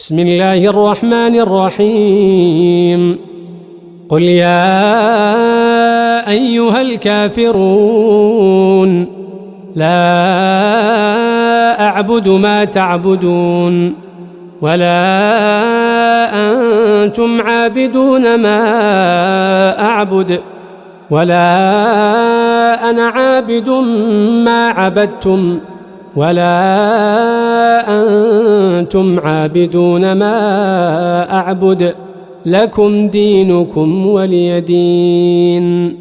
بسم الله الرحمن الرحيم. قل يا أيها الكافرون لا أعبد ما تعبدون ولا أنتم عابدون ما أعبد ولا أنا عابد ما عبدتم ولا أنتم عابدون ما أعبد لكم دينكم ولي دين.